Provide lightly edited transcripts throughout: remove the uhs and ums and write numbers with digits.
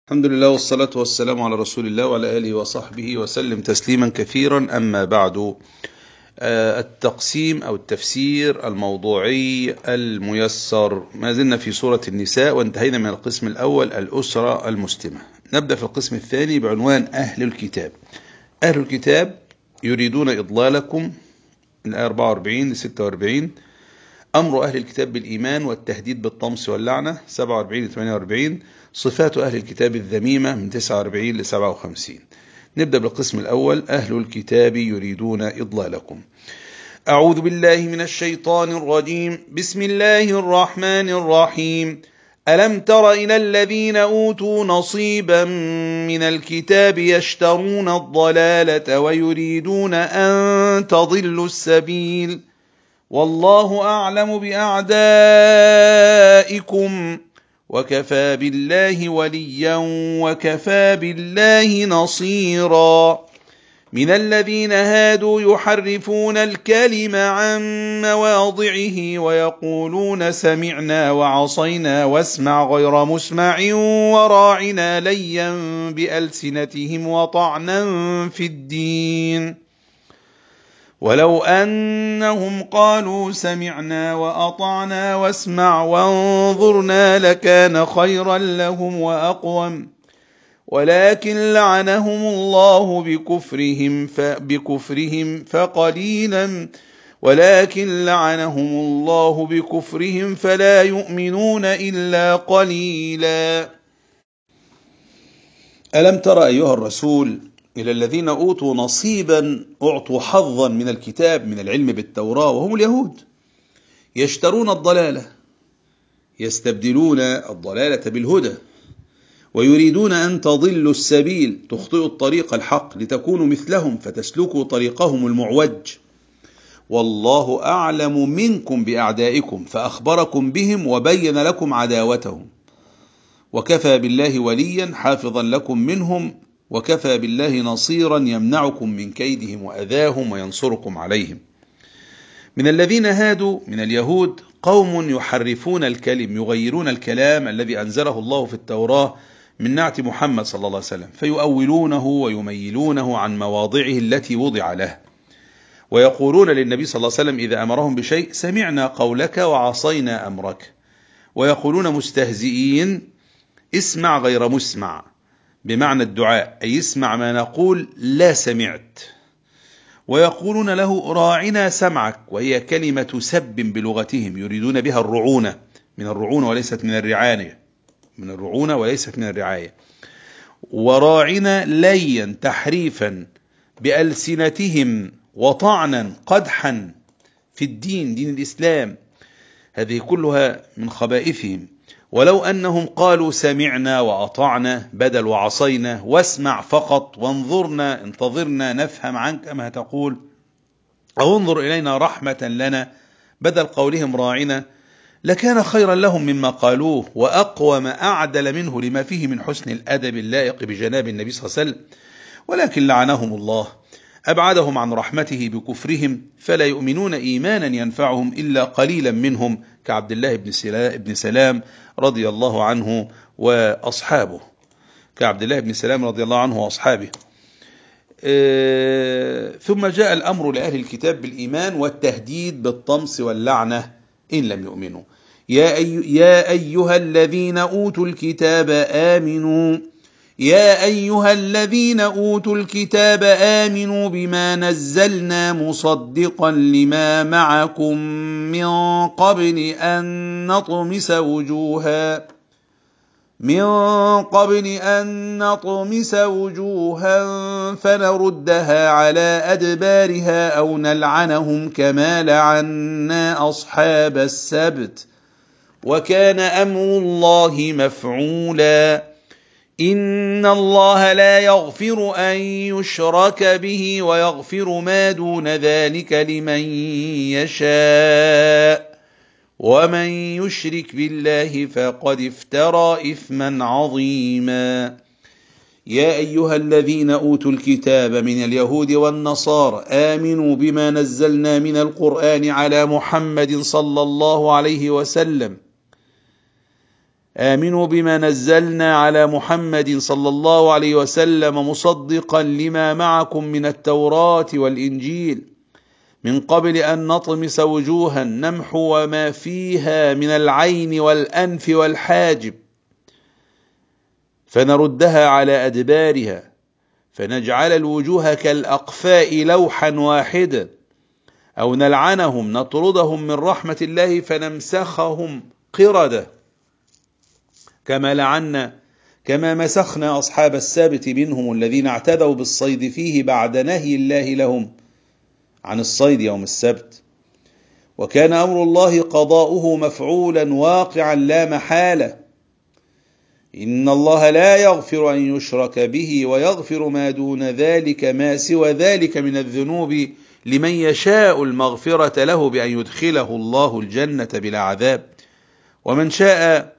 الحمد لله والصلاة والسلام على رسول الله وعلى آله وصحبه وسلم تسليما كثيرا. أما بعد، التقسيم أو التفسير الموضوعي الميسر، ما زلنا في سورة النساء وانتهينا من القسم الأول الأسرة المسلمة. نبدأ في القسم الثاني بعنوان أهل الكتاب. أهل الكتاب يريدون إضلالكم، الآية 44 ل 46. أمر أهل الكتاب بالإيمان والتهديد بالطمس واللعنة 47 ل 48. صفات أهل الكتاب الذميمة من 49 ل 57. نبدأ بالقسم الأول، أهل الكتاب يريدون إضلالكم. أعوذ بالله من الشيطان الرجيم. بسم الله الرحمن الرحيم. ألم تر إلى الذين أوتوا نصيبا من الكتاب يشترون الضلالة ويريدون أن تضلوا السبيل والله أعلم بأعدائكم وكفى بالله وليا وكفى بالله نصيرا. من الذين هادوا يحرفون الكلم عن مواضعه ويقولون سمعنا وعصينا واسمع غير مسمع وراعنا ليا بألسنتهم وطعنا في الدين ولو أنهم قالوا سمعنا وأطعنا واسمع وانظرنا لكان خيرا لهم وأقوم ولكن لعنهم الله بكفرهم فلا يؤمنون إلا قليلا. ألم تر أيها الرسول إلى الذين أوتوا نصيبا، أعطوا حظا من الكتاب، من العلم بالتوراة، وهم اليهود، يشترون الضلالة، يستبدلون الضلالة بالهدى، ويريدون أن تضلوا السبيل، تخطئوا الطريق الحق لتكونوا مثلهم فتسلكوا طريقهم المعوج. والله أعلم منكم بأعدائكم فأخبركم بهم وبين لكم عداوتهم، وكفى بالله وليا حافظا لكم منهم، وكفى بالله نصيرا يمنعكم من كيدهم وأذاهم وينصركم عليهم. من الذين هادوا من اليهود قوم يحرفون الكلم، يغيرون الكلام الذي أنزله الله في التوراة من نعت محمد صلى الله عليه وسلم، فيؤولونه ويميلونه عن مواضعه التي وضع له، ويقولون للنبي صلى الله عليه وسلم إذا أمرهم بشيء سمعنا قولك وعصينا أمرك، ويقولون مستهزئين اسمع غير مسمع، بمعنى الدعاء، أي اسمع ما نقول لا سمعت. ويقولون له راعنا سمعك، وهي كلمة سب بلغتهم، يريدون بها الرعونة، من الرعونة وليست من الرعاية، من الرعونة وليست من الرعاية. وراعنا ليا تحريفا بألسنتهم وطعنا قدحا في الدين، دين الإسلام، هذه كلها من خبائثهم. ولو أنهم قالوا سمعنا وأطعنا بدل وعصينا، واسمع فقط وانظرنا انتظرنا نفهم عنك ما تقول، أو انظر إلينا رحمة لنا بدل قولهم راعنا، لكان خيرا لهم مما قالوه وأقوم أعدل منه لما فيه من حسن الأدب اللائق بجناب النبي صلى الله عليه وسلم. ولكن لعنهم الله، أبعدهم عن رحمته بكفرهم، فلا يؤمنون إيمانا ينفعهم إلا قليلا منهم، كعبد الله بن سلام رضي الله عنه وأصحابه، كعبد الله بن سلام رضي الله عنه وأصحابه. ثم جاء الأمر لأهل الكتاب بالإيمان والتهديد بالطمس واللعنة إن لم يؤمنوا. يا أيها الذين أوتوا الكتاب آمنوا بما نزلنا مصدقا لما معكم من قبل أن نطمس وجوها فنردها على أدبارها أو نلعنهم كما لعنا أصحاب السبت وكان أمر الله مفعولا. إن الله لا يغفر أن يشرك به ويغفر ما دون ذلك لمن يشاء، ومن يشرك بالله فقد افترى إثما عظيما. يا أيها الذين أوتوا الكتاب من اليهود والنصارى آمنوا بما نزلنا من القرآن على محمد صلى الله عليه وسلم، آمنوا بما نزلنا على محمد صلى الله عليه وسلم مصدقا لما معكم من التوراة والإنجيل من قبل أن نطمس وجوها نمحو ما فيها من العين والأنف والحاجب فنردها على أدبارها فنجعل الوجوه كالأقفاء لوحا واحدا أو نلعنهم نطردهم من رحمة الله فنمسخهم قردة كما مسخنا أصحاب السبت منهم الذين اعتدوا بالصيد فيه بعد نهي الله لهم عن الصيد يوم السبت وكان أمر الله قضاؤه مفعولا واقعا لا محالة إن الله لا يغفر أن يشرك به ويغفر ما دون ذلك ما سوى ذلك من الذنوب لمن يشاء المغفرة له بأن يدخله الله الجنة بلا عذاب ومن شاء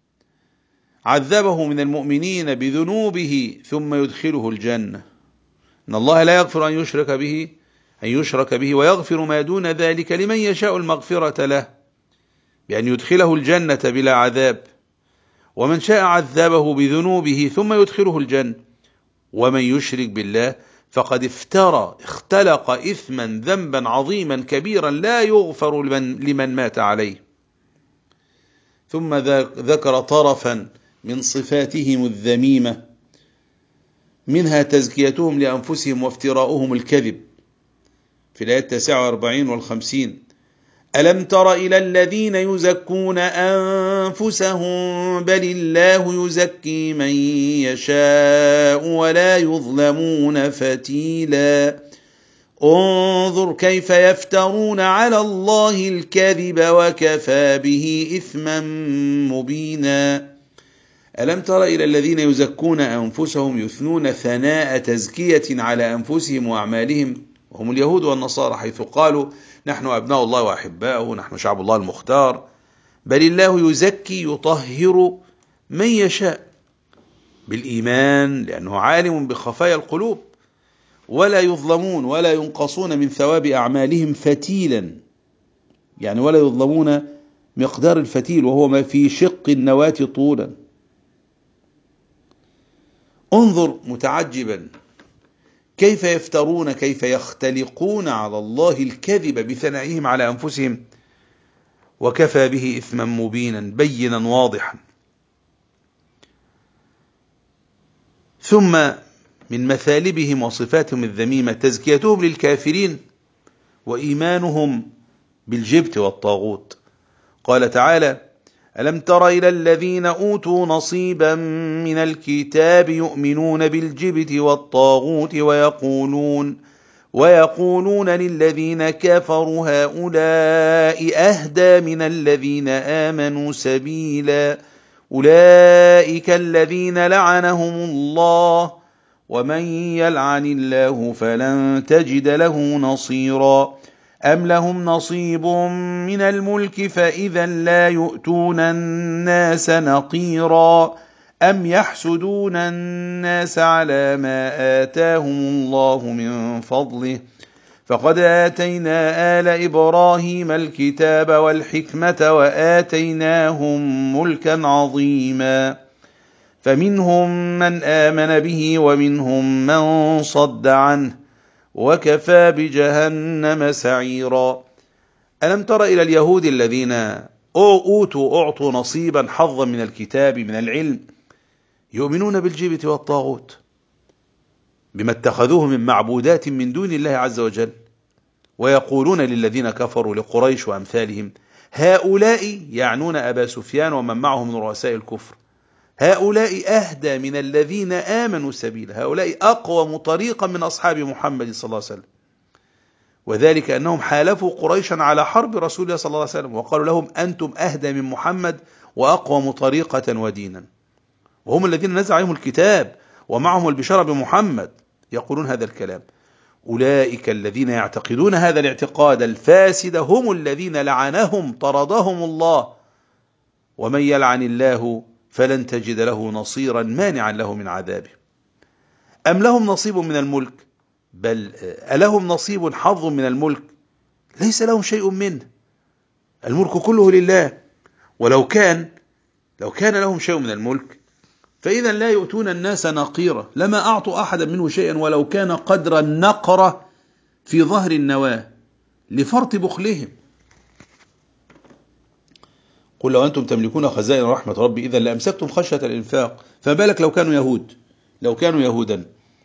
عذبه من المؤمنين بذنوبه ثم يدخله الجنة إن الله لا يغفر أن يشرك به ويغفر ما دون ذلك لمن يشاء المغفرة له بأن يدخله الجنة بلا عذاب ومن شاء عذبه بذنوبه ثم يدخله الجنة ومن يشرك بالله فقد اختلق إثما ذنبا عظيما كبيرا لا يغفر لمن مات عليه ثم ذكر طرفا من صفاتهم الذميمة منها تزكيتهم لأنفسهم وافتراؤهم الكذب في الآيات 49 و50 ألم تر إلى الذين يزكون أنفسهم بل الله يزكي من يشاء ولا يظلمون فتيلا انظر كيف يفترون على الله الكذب وكفى به إثما مبينا ألم تر إلى الذين يزكون أنفسهم يثنون ثناء تزكية على أنفسهم وأعمالهم وهم اليهود والنصارى حيث قالوا نحن أبناء الله وأحباؤه نحن شعب الله المختار بل الله يزكي يطهر من يشاء بالإيمان لأنه عالم بخفايا القلوب ولا يظلمون ولا ينقصون من ثواب أعمالهم فتيلا يعني ولا يظلمون مقدار الفتيل وهو ما في شق النواة طولا انظر متعجبا كيف يفترون كيف يختلقون على الله الكذب بثنائهم على أنفسهم وكفى به إثما مبينا بينا واضحا ثم من مثالبهم وصفاتهم الذميمة تزكيتهم للكافرين وإيمانهم بالجبت والطاغوت قال تعالى ألم تر إلى الذين أوتوا نصيبا من الكتاب يؤمنون بالجبت والطاغوت ويقولون للذين كفروا هؤلاء أهدى من الذين آمنوا سبيلا أولئك الذين لعنهم الله ومن يلعن الله فلن تجد له نصيرا أم لهم نصيب من الملك فإذا لا يؤتون الناس نقيرا أم يحسدون الناس على ما آتاهم الله من فضله فقد آتينا آل إبراهيم الكتاب والحكمة وآتيناهم ملكا عظيما فمنهم من آمن به ومنهم من صد عنه وكفى بجهنم سعيرا ألم تر إلى اليهود الذين أعطوا نصيبا حظا من الكتاب من العلم يؤمنون بالجبت والطاغوت بما اتخذوه من معبودات من دون الله عز وجل ويقولون للذين كفروا لقريش وأمثالهم هؤلاء يعنون أبا سفيان ومن معه من رؤساء الكفر هؤلاء أهدى من الذين آمنوا سبيلا هؤلاء أقوم طريقا من أصحاب محمد صلى الله عليه وسلم وذلك أنهم حالفوا قريشا على حرب رسول الله صلى الله عليه وسلم وقالوا لهم أنتم أهدى من محمد وأقوم طريقة ودينا وهم الذين نزل عليهم الكتاب ومعهم البشارة بمحمد يقولون هذا الكلام أولئك الذين يعتقدون هذا الاعتقاد الفاسد هم الذين لعنهم طردهم الله ومن يلعن الله فلن تجد له نصيرا مانعا له من عذابه أم لهم نصيب من الملك بل ألهم نصيب حظ من الملك ليس لهم شيء منه الملك كله لله ولو كان لو كان لهم شيء من الملك فإذا لا يؤتون الناس نقيرا، لما أعطوا أحدا منه شيئا ولو كان قدر النقرة في ظهر النواة لفرط بخلهم. قل لو أنتم تملكون خزائن رحمة ربي إذا لأمسكتم خشية الإنفاق، فبالك لو كانوا يهودا.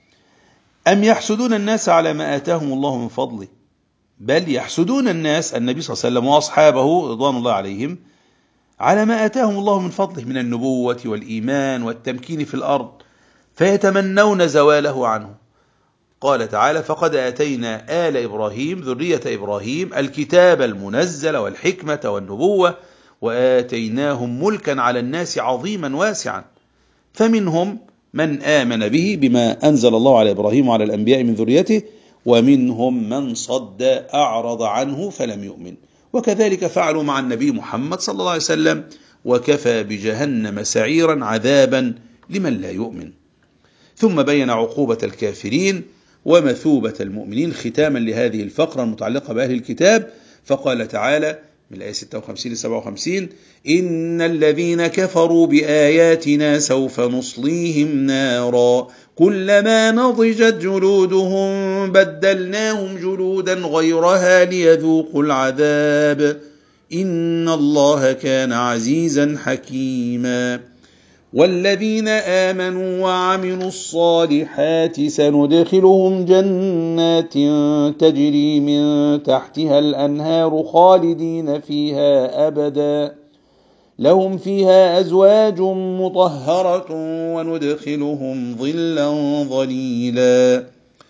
أم يحسدون الناس على ما آتاهم الله من فضله، بل يحسدون الناس النبي صلى الله عليه وسلم وأصحابه رضوان الله عليهم على ما آتاهم الله من فضله من النبوة والإيمان والتمكين في الأرض، فيتمنون زواله عنه. قال تعالى: فقد آتينا آل إبراهيم ذرية إبراهيم الكتاب المنزل والحكمة والنبوة وآتيناهم ملكا على الناس عظيما واسعا، فمنهم من آمن به بما أنزل الله على إبراهيم وعلى الأنبياء من ذريته، ومنهم من صد أعرض عنه فلم يؤمن. وكذلك فعلوا مع النبي محمد صلى الله عليه وسلم، وكفى بجهنم سعيرا عذابا لمن لا يؤمن. ثم بين عقوبة الكافرين ومثوبة المؤمنين ختاما لهذه الفقرة المتعلقة بأهل الكتاب، فقال تعالى من الآية 56 57: إن الذين كفروا بآياتنا سوف نصليهم نارا كلما نضجت جلودهم بدلناهم جلودا غيرها ليذوقوا العذاب إن الله كان عزيزا حكيما. والذين آمنوا وعملوا الصالحات سندخلهم جنات تجري من تحتها الأنهار خالدين فيها أبدا لهم فيها أزواج مطهرة وندخلهم ظلا ظليلا.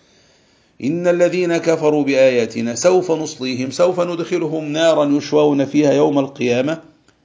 إن الذين كفروا بآياتنا سوف نصليهم، سوف ندخلهم نارا يشوون فيها يوم القيامة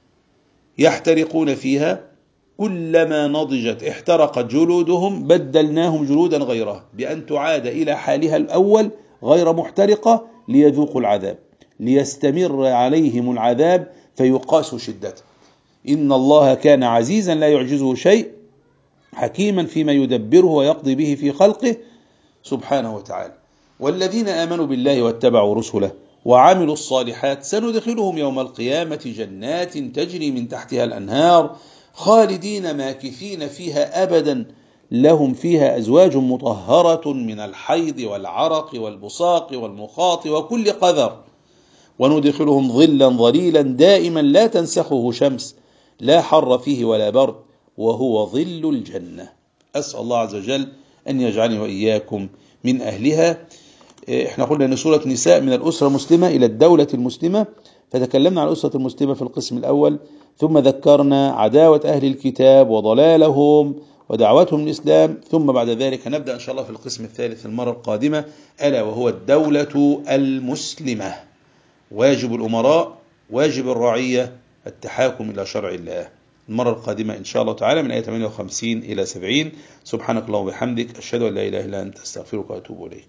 يحترقون فيها، كلما نضجت احترقت جلودهم بدلناهم جلودا غيرها، بأن تعاد إلى حالها الأول غير محترقة ليذوقوا العذاب، ليستمر عليهم العذاب فيقاس شدته. إن الله كان عزيزا لا يعجزه شيء حكيما فيما يدبره ويقضي به في خلقه سبحانه وتعالى. والذين آمنوا بالله واتبعوا رسله وعملوا الصالحات سندخلهم يوم القيامة جنات تجري من تحتها الأنهار خالدين ماكثين فيها أبدا لهم فيها أزواج مطهرة من الحيض والعرق والبصاق والمخاط وكل قذر وندخلهم ظلا ظليلا دائما لا تنسخه شمس لا حر فيه ولا برد وهو ظل الجنة. أسأل الله عز وجل أن يجعلني وإياكم من أهلها. احنا قلنا أن سورة نساء من الأسرة المسلمة إلى الدولة المسلمة، فتكلمنا عن الأسرة المسلمة في القسم الأول، ثم ذكرنا عداوة أهل الكتاب وضلالهم ودعوتهم الإسلام، ثم بعد ذلك نبدأ إن شاء الله في القسم الثالث المرة القادمة، ألا وهو الدولة المسلمة. واجب الأمراء، واجب الرعية، التحاكم إلى شرع الله. المرة القادمة إن شاء الله تعالى من آية 58 إلى 70. سبحانك اللهم وبحمدك، أشهد أن لا إله إلا أنت، أستغفرك وأتوب إليك.